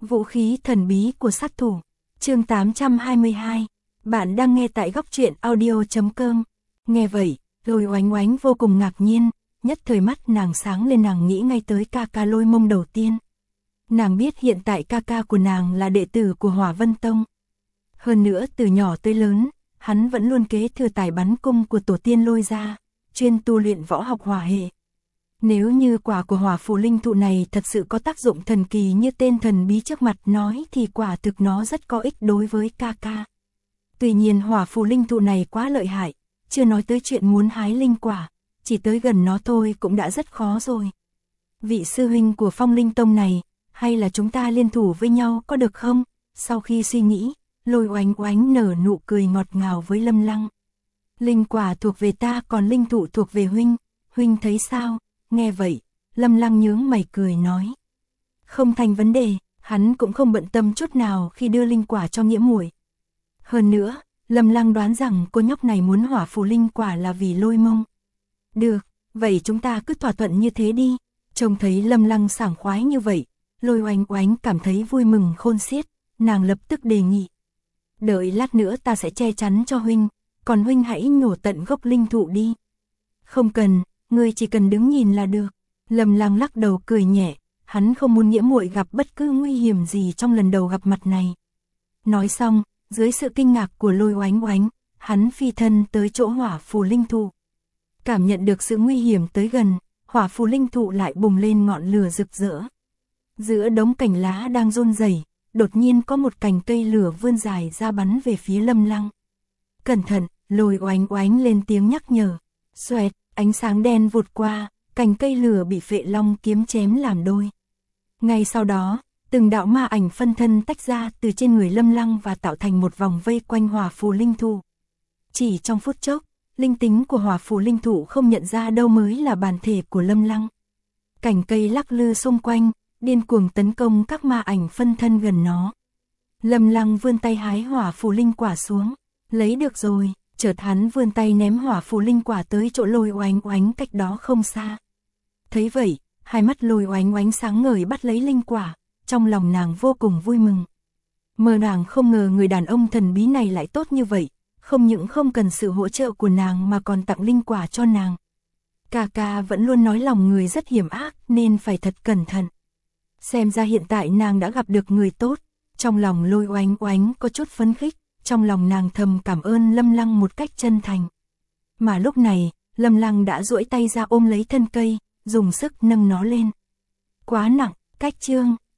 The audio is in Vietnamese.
Vũ khí thần bí của sát thủ. Chương 822. Bạn đang nghe tại góc truyện audio.com. Nghe vậy, Lôi Oánh Oánh vô cùng ngạc nhiên, nhất thời mắt nàng sáng lên, nàng nghĩ ngay tới ca ca Lôi Mông đầu tiên. Nàng biết hiện tại ca ca của nàng là đệ tử của Hỏa Vân Tông. Hơn nữa từ nhỏ tới lớn, hắn vẫn luôn kế thừa tài bắn cung của tổ tiên Lôi gia, chuyên tu luyện võ học hỏa hệ. Nếu như quả của hỏa phù linh thụ này thật sự có tác dụng thần kỳ như tên thần bí trước mặt nói thì quả thực nó rất có ích đối với ca ca. Tuy nhiên hỏa phù linh thụ này quá lợi hại, chưa nói tới chuyện muốn hái linh quả, chỉ tới gần nó thôi cũng đã rất khó rồi. Vị sư huynh của Phong Linh Tông này, hay là chúng ta liên thủ với nhau có được không? Sau khi suy nghĩ, Lôi Oánh Oánh nở nụ cười ngọt ngào với Lâm Lăng. Linh quả thuộc về ta, còn linh thụ thuộc về huynh, huynh thấy sao? Nghe vậy, Lâm Lăng nhướng mày cười nói. Không thành vấn đề, hắn cũng không bận tâm chút nào khi đưa linh quả cho Nghĩa muội. Hơn nữa, Lâm Lăng đoán rằng cô nhóc này muốn hỏa phù linh quả là vì Lôi Mông. Được, vậy chúng ta cứ thỏa thuận như thế đi. Trông thấy Lâm Lăng sảng khoái như vậy, Lôi Oánh Oánh cảm thấy vui mừng khôn xiết, nàng lập tức đề nghị. Đợi lát nữa ta sẽ che chắn cho huynh, còn huynh hãy nhổ tận gốc linh thụ đi. Không cần, ngươi chỉ cần đứng nhìn là được. Lâm Lăng lắc đầu cười nhẹ, hắn không muốn Nghĩa muội gặp bất cứ nguy hiểm gì trong lần đầu gặp mặt này. Nói xong, dưới sự kinh ngạc của Lôi Oánh Oánh, hắn phi thân tới chỗ hỏa phù linh thụ. Cảm nhận được sự nguy hiểm tới gần, hỏa phù linh thụ lại bùng lên ngọn lửa rực rỡ. Giữa đống cành lá đang run rẩy, đột nhiên có một cành cây lửa vươn dài ra bắn về phía Lâm Lăng. Cẩn thận, Lôi Oánh Oánh lên tiếng nhắc nhở. Xoẹt, ánh sáng đen vụt qua, cành cây lửa bị Phệ Long kiếm chém làm đôi. Ngay sau đó, từng đạo ma ảnh phân thân tách ra từ trên người Lâm Lăng và tạo thành một vòng vây quanh hỏa phù linh thụ. Chỉ trong phút chốc, linh tính của hỏa phù linh thụ không nhận ra đâu mới là bản thể của Lâm Lăng. Cành cây lắc lư xung quanh, điên cuồng tấn công các ma ảnh phân thân gần nó. Lâm Lăng vươn tay hái hỏa phù linh quả xuống, lấy được rồi. Chợt hắn vươn tay ném hỏa phù linh quả tới chỗ Lôi Oánh Oánh cách đó không xa. Thấy vậy, hai mắt Lôi Oánh Oánh sáng ngời bắt lấy linh quả, trong lòng nàng vô cùng vui mừng. Mơ nàng không ngờ người đàn ông thần bí này lại tốt như vậy, không những không cần sự hỗ trợ của nàng mà còn tặng linh quả cho nàng. Ca ca vẫn luôn nói lòng người rất hiểm ác nên phải thật cẩn thận. Xem ra hiện tại nàng đã gặp được người tốt, trong lòng Lôi Oánh Oánh có chút phấn khích. Trong lòng nàng thầm cảm ơn Lâm Lăng một cách chân thành. Mà lúc này, Lâm Lăng đã duỗi tay ra ôm lấy thân cây, dùng sức nâng nó lên. Quá nặng, cách chương.